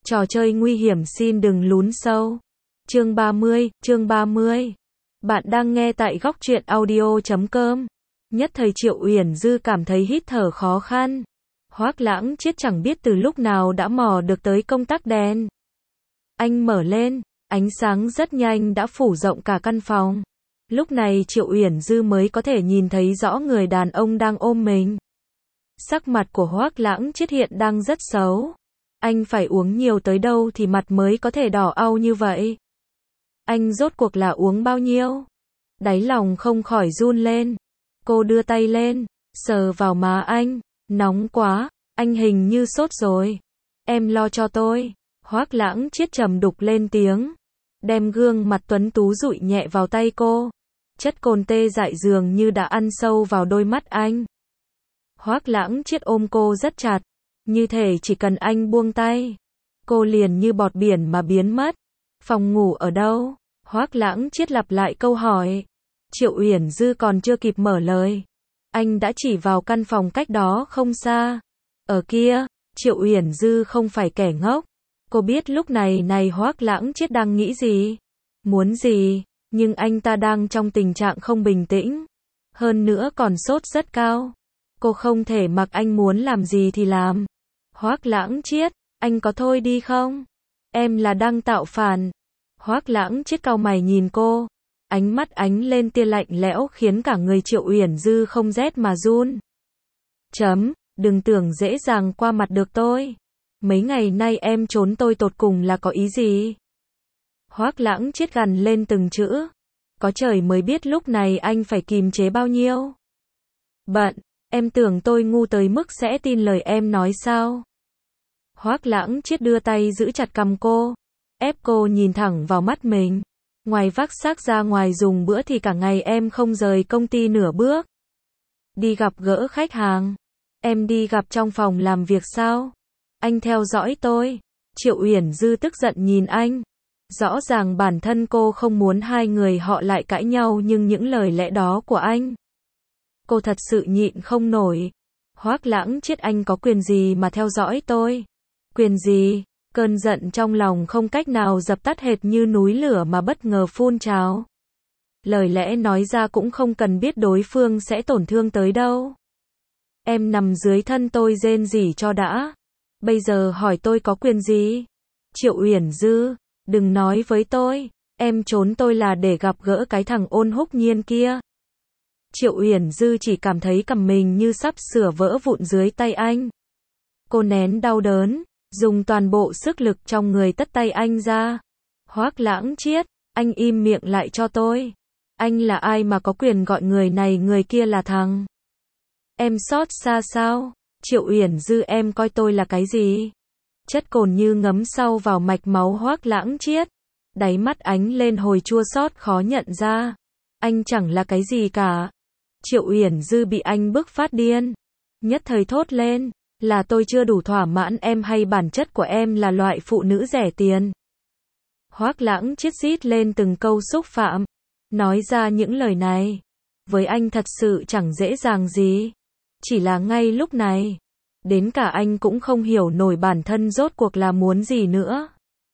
Trò chơi nguy hiểm xin đừng lún sâu. Chương 30. Bạn đang nghe tại góc truyện audio.com. Nhất thời Triệu Uyển Dư cảm thấy hít thở khó khăn. Hoắc Lãng Chiết chẳng biết từ lúc nào đã mò được tới công tắc đèn. Anh mở lên, ánh sáng rất nhanh đã phủ rộng cả căn phòng. Lúc này Triệu Uyển Dư mới có thể nhìn thấy rõ người đàn ông đang ôm mình. Sắc mặt của Hoắc Lãng Chiết hiện đang rất xấu. Anh phải uống nhiều tới đâu thì mặt mới có thể đỏ au như vậy? Anh rốt cuộc là uống bao nhiêu? Đáy lòng không khỏi run lên. Cô đưa tay lên, sờ vào má anh. Nóng quá, anh hình như sốt rồi. Em lo cho tôi. Hoắc Lãng Chiết trầm đục lên tiếng. Đem gương mặt tuấn tú dụi nhẹ vào tay cô. Chất cồn tê dại dường như đã ăn sâu vào đôi mắt anh. Hoắc Lãng Chiết ôm cô rất chặt. Như thể chỉ cần anh buông tay, cô liền như bọt biển mà biến mất. Phòng ngủ ở đâu? Hoắc Lãng Chiết lặp lại câu hỏi. Triệu Uyển Dư còn chưa kịp mở lời. Anh đã chỉ vào căn phòng cách đó không xa. Ở kia, Triệu Uyển Dư không phải kẻ ngốc. Cô biết lúc này Hoắc Lãng Chiết đang nghĩ gì, muốn gì, nhưng anh ta đang trong tình trạng không bình tĩnh. Hơn nữa còn sốt rất cao. Cô không thể mặc anh muốn làm gì thì làm. Hoắc Lãng Chiết, anh có thôi đi không? Em là đang tạo phản. Hoắc Lãng Chiết cau mày nhìn cô. Ánh mắt ánh lên tia lạnh lẽo khiến cả người Triệu Uyển Dư không rét mà run. Đừng tưởng dễ dàng qua mặt được tôi. Mấy ngày nay em trốn tôi tột cùng là có ý gì? Hoắc Lãng Chiết gằn lên từng chữ. Có trời mới biết lúc này anh phải kìm chế bao nhiêu. Bận, em tưởng tôi ngu tới mức sẽ tin lời em nói sao? Hoắc Lãng Chiết đưa tay giữ chặt cằm cô, ép cô nhìn thẳng vào mắt mình. Ngoài vác xác ra ngoài dùng bữa thì cả ngày em không rời công ty nửa bước. Đi gặp gỡ khách hàng. Em đi gặp trong phòng làm việc sao? Anh theo dõi tôi. Triệu Uyển Dư tức giận nhìn anh. Rõ ràng bản thân cô không muốn hai người họ lại cãi nhau, nhưng những lời lẽ đó của anh, cô thật sự nhịn không nổi. Hoắc Lãng Chiết, anh có quyền gì mà theo dõi tôi? Quyền gì? Cơn giận trong lòng không cách nào dập tắt hệt như núi lửa mà bất ngờ phun trào. Lời lẽ nói ra cũng không cần biết đối phương sẽ tổn thương tới đâu. Em nằm dưới thân tôi rên rỉ cho đã. Bây giờ hỏi tôi có quyền gì? Triệu Uyển Dư, đừng nói với tôi, em trốn tôi là để gặp gỡ cái thằng Ôn Húc Nhiên kia. Triệu Uyển Dư chỉ cảm thấy cằm mình như sắp sửa vỡ vụn dưới tay anh. Cô nén đau đớn, dùng toàn bộ sức lực trong người tất tay anh ra. Hoắc Lãng Chiết, anh im miệng lại cho tôi. Anh là ai mà có quyền gọi người này người kia là thằng? Em xót xa sao? Triệu Uyển Dư, em coi tôi là cái gì? Chất cồn như ngấm sâu vào mạch máu Hoắc Lãng Chiết. Đáy mắt ánh lên hồi chua xót khó nhận ra. Anh chẳng là cái gì cả. Triệu Uyển Dư bị anh bức phát điên. Nhất thời thốt lên. Là tôi chưa đủ thỏa mãn em hay bản chất của em là loại phụ nữ rẻ tiền? Hoắc Lãng Chiết rít lên từng câu xúc phạm. Nói ra những lời này với anh thật sự chẳng dễ dàng gì. Chỉ là ngay lúc này, đến cả anh cũng không hiểu nổi bản thân rốt cuộc là muốn gì nữa.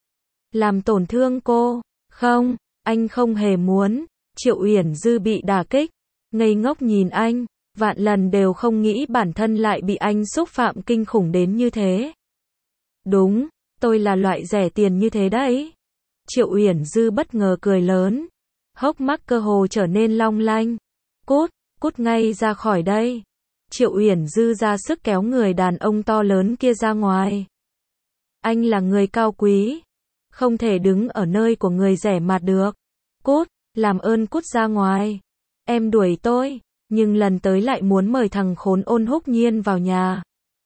Làm tổn thương cô? Không, anh không hề muốn. Triệu Uyển Dư bị đả kích, ngây ngốc nhìn anh. Vạn lần đều không nghĩ bản thân lại bị anh xúc phạm kinh khủng đến như thế. Đúng, tôi là loại rẻ tiền như thế đấy. Triệu Uyển Dư bất ngờ cười lớn. Hốc mắt cơ hồ trở nên long lanh. Cút ngay ra khỏi đây. Triệu Uyển Dư ra sức kéo người đàn ông to lớn kia ra ngoài. Anh là người cao quý, không thể đứng ở nơi của người rẻ mạt được. Làm ơn cút ra ngoài. Em đuổi tôi, nhưng lần tới lại muốn mời thằng khốn Ôn Húc Nhiên vào nhà.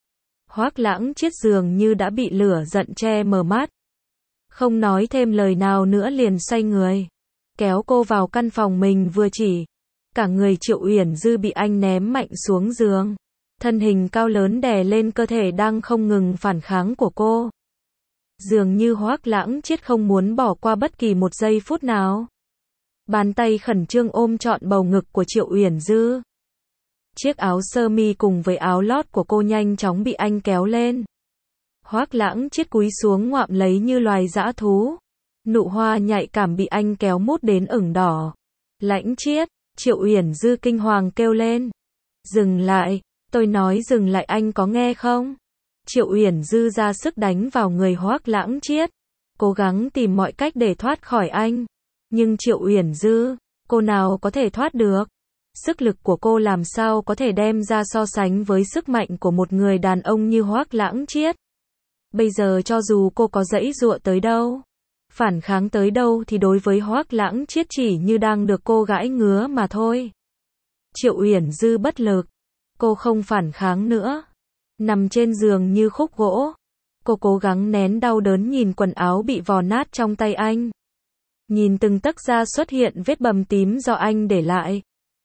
Hoắc Lãng Chiết dường như đã bị lửa giận che mờ mắt. Không nói thêm lời nào nữa liền xoay người, kéo cô vào căn phòng mình vừa chỉ. Cả người Triệu Uyển Dư bị anh ném mạnh xuống giường. Thân hình cao lớn đè lên cơ thể đang không ngừng phản kháng của cô. Dường như Hoắc Lãng Chiết không muốn bỏ qua bất kỳ một giây phút nào. Bàn tay khẩn trương ôm trọn bầu ngực của Triệu Uyển Dư. Chiếc áo sơ mi cùng với áo lót của cô nhanh chóng bị anh kéo lên. Hoác Lãng Triết cúi xuống ngoạm lấy như loài dã thú. Nụ hoa nhạy cảm bị anh kéo mút đến ửng đỏ. Lãnh Triết, Triệu Uyển Dư kinh hoàng kêu lên. Dừng lại, tôi nói dừng lại, anh có nghe không? Triệu Uyển Dư ra sức đánh vào người Hoác Lãng Triết, cố gắng tìm mọi cách để thoát khỏi anh. Nhưng Triệu Uyển Dư, cô nào có thể thoát được? Sức lực của cô làm sao có thể đem ra so sánh với sức mạnh của một người đàn ông như Hoác Lãng Triết? Bây giờ cho dù cô có giãy giụa tới đâu, phản kháng tới đâu thì đối với Hoác Lãng Triết chỉ như đang được cô gãi ngứa mà thôi. Triệu Uyển Dư bất lực, cô không phản kháng nữa, nằm trên giường như khúc gỗ. Cô cố gắng nén đau đớn nhìn quần áo bị vò nát trong tay anh, nhìn từng tấc da xuất hiện vết bầm tím do anh để lại.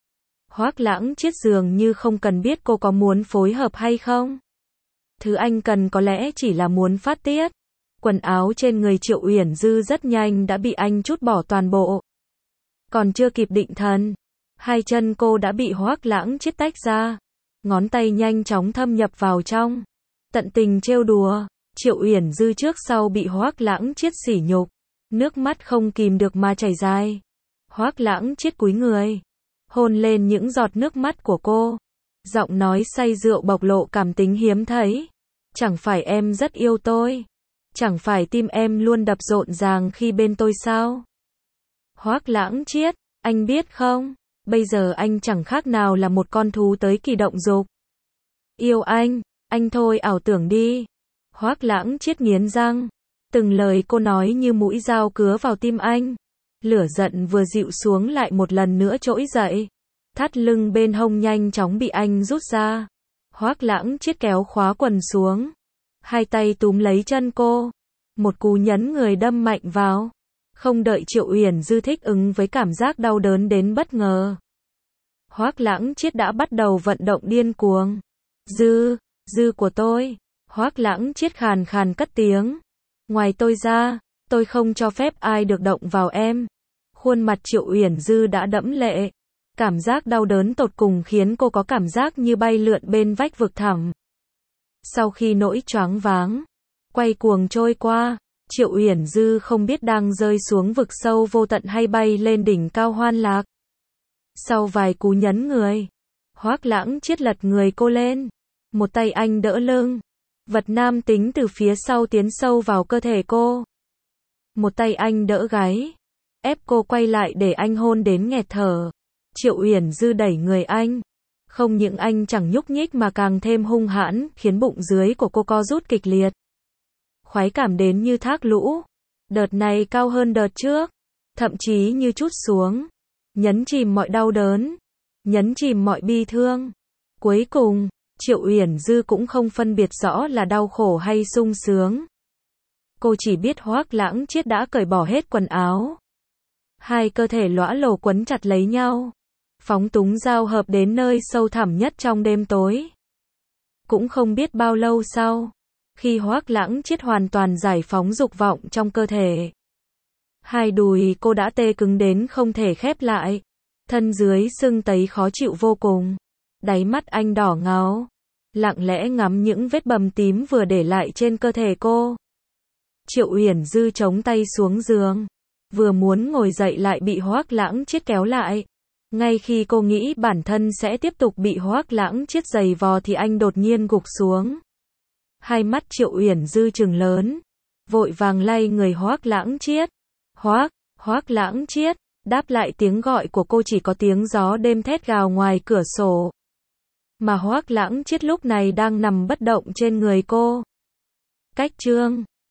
Hoác Lãng Triết dường như không cần biết cô có muốn phối hợp hay không. Thứ anh cần có lẽ chỉ là muốn phát tiết. Quần áo trên người Triệu Uyển Dư rất nhanh đã bị anh trút bỏ toàn bộ. Còn chưa kịp định thần, hai chân cô đã bị Hoác Lãng Triết tách ra. Ngón tay nhanh chóng thâm nhập vào trong, tận tình trêu đùa. Triệu Uyển Dư trước sau bị Hoác Lãng Triết sỉ nhục, nước mắt không kìm được mà chảy dài. Hoác Lãng Triết cúi người, hôn lên những giọt nước mắt của cô. Giọng nói say rượu bộc lộ cảm tính hiếm thấy. Chẳng phải em rất yêu tôi? Chẳng phải tim em luôn đập rộn ràng khi bên tôi sao? Hoác Lãng Triết, anh biết không? Bây giờ anh chẳng khác nào là một con thú tới kỳ động dục. Yêu anh thôi ảo tưởng đi. Hoác Lãng Triết nghiến răng. Từng lời cô nói như mũi dao cứa vào tim anh. Lửa giận vừa dịu xuống lại một lần nữa trỗi dậy. Thắt lưng bên hông nhanh chóng bị anh rút ra. Hoác Lãng Triết kéo khóa quần xuống. Hai tay túm lấy chân cô. Một cú nhấn người đâm mạnh vào. Không đợi Triệu Uyển Dư thích ứng với cảm giác đau đớn đến bất ngờ, Hoác Lãng Triết đã bắt đầu vận động điên cuồng. Dư của tôi. Hoác Lãng Triết khàn khàn cất tiếng. Ngoài tôi ra, tôi không cho phép ai được động vào em. Khuôn mặt Triệu Uyển Dư đã đẫm lệ. Cảm giác đau đớn tột cùng khiến cô có cảm giác như bay lượn bên vách vực thẳm. Sau khi nỗi choáng váng, quay cuồng trôi qua, Triệu Uyển Dư không biết đang rơi xuống vực sâu vô tận hay bay lên đỉnh cao hoan lạc. Sau vài cú nhấn người, Hoác Lãng Triết lật người cô lên. Một tay anh đỡ lưng. Vật nam tính từ phía sau tiến sâu vào cơ thể cô. Một tay anh đỡ gáy. Ép cô quay lại để anh hôn đến nghẹt thở. Triệu Uyển Dư đẩy người anh. Không những anh chẳng nhúc nhích mà càng thêm hung hãn, khiến bụng dưới của cô co rút kịch liệt. Khoái cảm đến như thác lũ. Đợt này cao hơn đợt trước. Thậm chí như trút xuống. Nhấn chìm mọi đau đớn. Nhấn chìm mọi bi thương. Cuối cùng, Triệu Uyển Dư cũng không phân biệt rõ là đau khổ hay sung sướng. Cô chỉ biết Hoác Lãng Triết đã cởi bỏ hết quần áo. Hai cơ thể lõa lồ quấn chặt lấy nhau. Phóng túng giao hợp đến nơi sâu thẳm nhất trong đêm tối. Cũng không biết bao lâu sau, khi Hoác Lãng Triết hoàn toàn giải phóng dục vọng trong cơ thể, hai đùi cô đã tê cứng đến không thể khép lại. Thân dưới sưng tấy khó chịu vô cùng. Đáy mắt anh đỏ ngáo, lặng lẽ ngắm những vết bầm tím vừa để lại trên cơ thể cô. Triệu Uyển Dư chống tay xuống giường, vừa muốn ngồi dậy lại bị Hoác Lãng Triết kéo lại. Ngay khi cô nghĩ bản thân sẽ tiếp tục bị Hoác Lãng Triết giày vò thì anh đột nhiên gục xuống. Hai mắt Triệu Uyển Dư trừng lớn, vội vàng lay người Hoác Lãng Triết. Hoác Lãng Triết. Đáp lại tiếng gọi của cô chỉ có tiếng gió đêm thét gào ngoài cửa sổ. Mà Hoác Lãng Triết lúc này đang nằm bất động trên người cô. Cách chương